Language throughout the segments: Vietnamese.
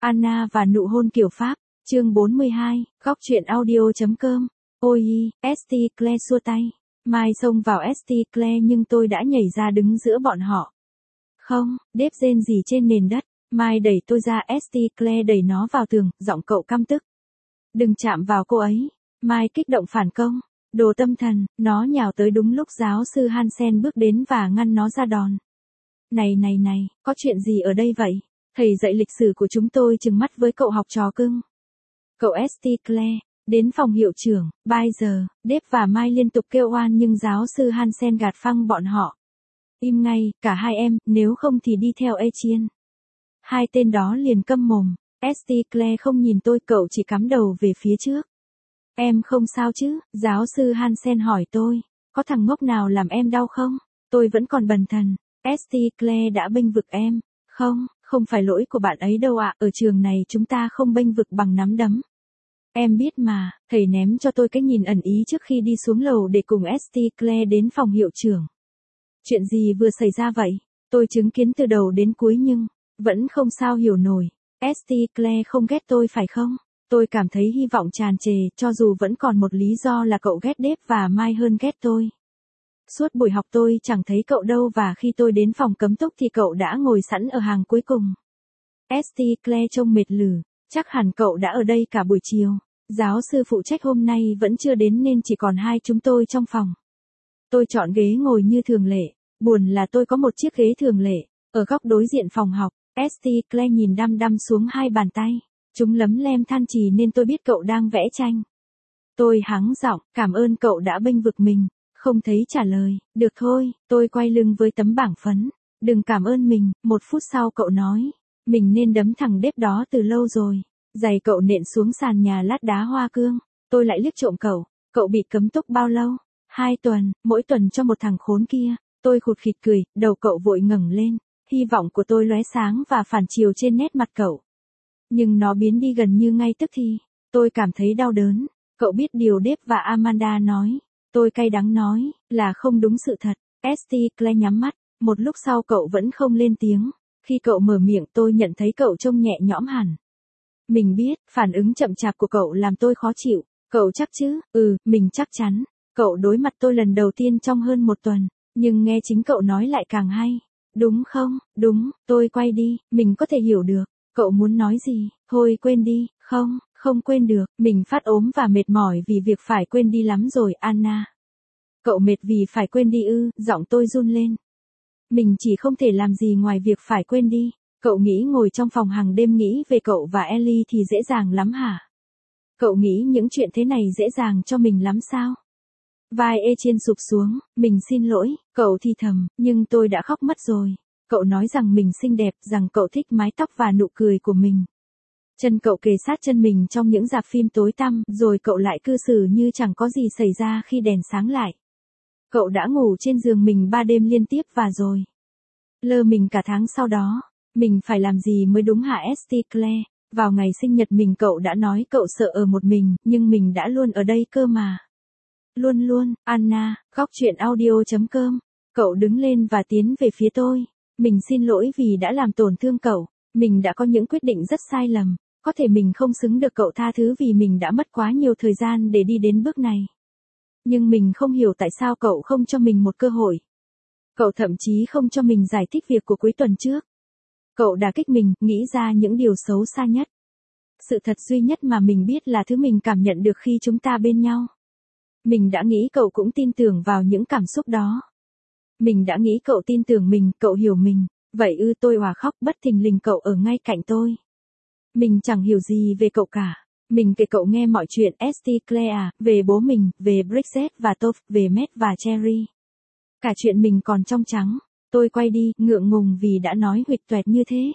Anna và nụ hôn kiểu Pháp, chương 42, góc truyện audio.com. Ôi, St. Clair xua tay. Mai xông vào St. Clair nhưng tôi đã nhảy ra đứng giữa bọn họ. Không, đếp rên gì trên nền đất. Mai đẩy tôi ra, St. Clair đẩy nó vào tường, giọng cậu căm tức. Đừng chạm vào cô ấy. Mai kích động phản công. Đồ tâm thần, nó nhào tới đúng lúc giáo sư Hansen bước đến và ngăn nó ra đòn. Này, có chuyện gì ở đây vậy? Thầy dạy lịch sử của chúng tôi trừng mắt với cậu học trò cưng. Cậu St. Clair, đến phòng hiệu trưởng, bây giờ, Dave và Mai liên tục kêu oan nhưng giáo sư Hansen gạt phăng bọn họ. Im ngay, cả hai em, nếu không thì đi theo Etienne. Hai tên đó liền câm mồm. St. Clair không nhìn tôi, cậu chỉ cắm đầu về phía trước. Em không sao chứ? Giáo sư Hansen hỏi tôi. Có thằng ngốc nào làm em đau không? Tôi vẫn còn bần thần. St. Clair đã bênh vực em. Không phải lỗi của bạn ấy đâu ạ, ở trường này chúng ta không bênh vực bằng nắm đấm. Em biết mà, thầy ném cho tôi cái nhìn ẩn ý trước khi đi xuống lầu để cùng St. Clair đến phòng hiệu trưởng. Chuyện gì vừa xảy ra vậy? Tôi chứng kiến từ đầu đến cuối nhưng, vẫn không sao hiểu nổi. St. Clair không ghét tôi phải không? Tôi cảm thấy hy vọng tràn trề, cho dù vẫn còn một lý do là cậu ghét Dave và Mai hơn ghét tôi. Suốt buổi học tôi chẳng thấy cậu đâu và khi tôi đến phòng cấm túc thì cậu đã ngồi sẵn ở hàng cuối cùng. St. Clair trông mệt lử, chắc hẳn cậu đã ở đây cả buổi chiều. Giáo sư phụ trách hôm nay vẫn chưa đến nên chỉ còn hai chúng tôi trong phòng. Tôi chọn ghế ngồi như thường lệ, buồn là tôi có một chiếc ghế thường lệ, ở góc đối diện phòng học. St. Clair nhìn đăm đăm xuống hai bàn tay, chúng lấm lem than chì nên tôi biết cậu đang vẽ tranh. Tôi hắng giọng, cảm ơn cậu đã bênh vực mình. Không thấy trả lời, được thôi, tôi quay lưng với tấm bảng phấn. Đừng cảm ơn mình, 1 phút sau cậu nói. Mình nên đấm thằng Dave đó từ lâu rồi. Giày cậu nện xuống sàn nhà lát đá hoa cương. Tôi lại liếc trộm cậu. Cậu bị cấm túc bao lâu? 2 tuần, mỗi tuần cho một thằng khốn kia. Tôi khụt khịt cười, đầu cậu vội ngẩng lên. Hy vọng của tôi lóe sáng và phản chiếu trên nét mặt cậu. Nhưng nó biến đi gần như ngay tức thì. Tôi cảm thấy đau đớn. Cậu biết điều Dave và Amanda nói. Tôi cay đắng nói, là không đúng sự thật. St. Clair nhắm mắt, một lúc sau cậu vẫn không lên tiếng. Khi cậu mở miệng tôi nhận thấy cậu trông nhẹ nhõm hẳn. Mình biết, phản ứng chậm chạp của cậu làm tôi khó chịu. Cậu chắc chứ? Mình chắc chắn. Cậu đối mặt tôi lần đầu tiên trong hơn 1 tuần, nhưng nghe chính cậu nói lại càng hay. Đúng không? Đúng, tôi quay đi, mình có thể hiểu được. Cậu muốn nói gì? Thôi quên đi, không quên được, mình phát ốm và mệt mỏi vì việc phải quên đi lắm rồi, Anna. Cậu mệt vì phải quên đi ư? Giọng tôi run lên. Mình chỉ không thể làm gì ngoài việc phải quên đi. Cậu nghĩ ngồi trong phòng hàng đêm nghĩ về cậu và Ellie thì dễ dàng lắm hả? Cậu nghĩ những chuyện thế này dễ dàng cho mình lắm sao? Vai Etienne sụp xuống, mình xin lỗi, cậu thì thầm, nhưng tôi đã khóc mất rồi. Cậu nói rằng mình xinh đẹp, rằng cậu thích mái tóc và nụ cười của mình. Chân cậu kề sát chân mình trong những rạp phim tối tăm, rồi cậu lại cư xử như chẳng có gì xảy ra khi đèn sáng lại. Cậu đã ngủ trên giường mình 3 đêm liên tiếp và rồi lơ mình cả tháng sau đó. Mình phải làm gì mới đúng hả St. Clair? Vào ngày sinh nhật mình cậu đã nói cậu sợ ở một mình, nhưng mình đã luôn ở đây cơ mà. Luôn, Anna, góc truyện audio.com. Cậu đứng lên và tiến về phía tôi. Mình xin lỗi vì đã làm tổn thương cậu. Mình đã có những quyết định rất sai lầm. Có thể mình không xứng được cậu tha thứ vì mình đã mất quá nhiều thời gian để đi đến bước này. Nhưng mình không hiểu tại sao cậu không cho mình một cơ hội. Cậu thậm chí không cho mình giải thích việc của cuối tuần trước. Cậu đả kích mình, nghĩ ra những điều xấu xa nhất. Sự thật duy nhất mà mình biết là thứ mình cảm nhận được khi chúng ta bên nhau. Mình đã nghĩ cậu cũng tin tưởng vào những cảm xúc đó. Mình đã nghĩ cậu tin tưởng mình, cậu hiểu mình. Vậy tôi òa khóc bất thình lình cậu ở ngay cạnh tôi. Mình chẳng hiểu gì về cậu cả. Mình kể cậu nghe mọi chuyện St. Clair à, về bố mình, về Bridget và Toph, về Matt và Cherry. Cả chuyện mình còn trong trắng. Tôi quay đi, ngượng ngùng vì đã nói huỵch toẹt như thế.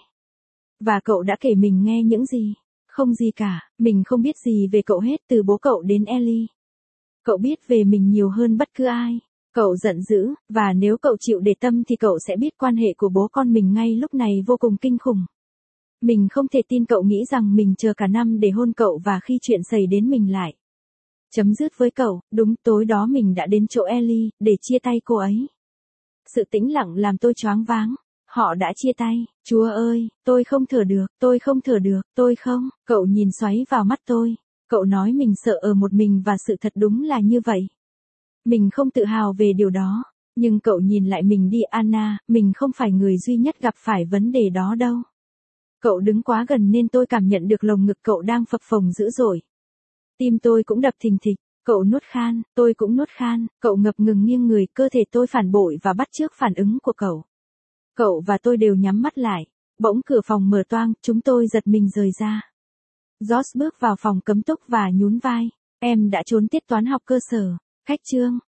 Và cậu đã kể mình nghe những gì? Không gì cả, mình không biết gì về cậu hết từ bố cậu đến Ellie. Cậu biết về mình nhiều hơn bất cứ ai. Cậu giận dữ, và nếu cậu chịu để tâm thì cậu sẽ biết quan hệ của bố con mình ngay lúc này vô cùng kinh khủng. Mình không thể tin cậu nghĩ rằng mình chờ cả năm để hôn cậu và khi chuyện xảy đến mình lại chấm dứt với cậu. Đúng, tối đó mình đã đến chỗ Ellie để chia tay cô ấy. Sự tĩnh lặng làm tôi choáng váng. Họ đã chia tay, Chúa ơi, tôi không thở được, tôi không thở được, tôi không. Cậu nhìn xoáy vào mắt tôi. Cậu nói mình sợ ở một mình và sự thật đúng là như vậy. Mình không tự hào về điều đó. Nhưng cậu nhìn lại mình đi Anna, mình không phải người duy nhất gặp phải vấn đề đó đâu. Cậu đứng quá gần nên tôi cảm nhận được lồng ngực cậu đang phập phồng dữ dội. Tim tôi cũng đập thình thịch, cậu nuốt khan, tôi cũng nuốt khan, cậu ngập ngừng nghiêng người, cơ thể tôi phản bội và bắt chước phản ứng của cậu. Cậu và tôi đều nhắm mắt lại, bỗng cửa phòng mở toang, chúng tôi giật mình rời ra. Josh bước vào phòng cấm túc và nhún vai, em đã trốn tiết toán học cơ sở, khách trương,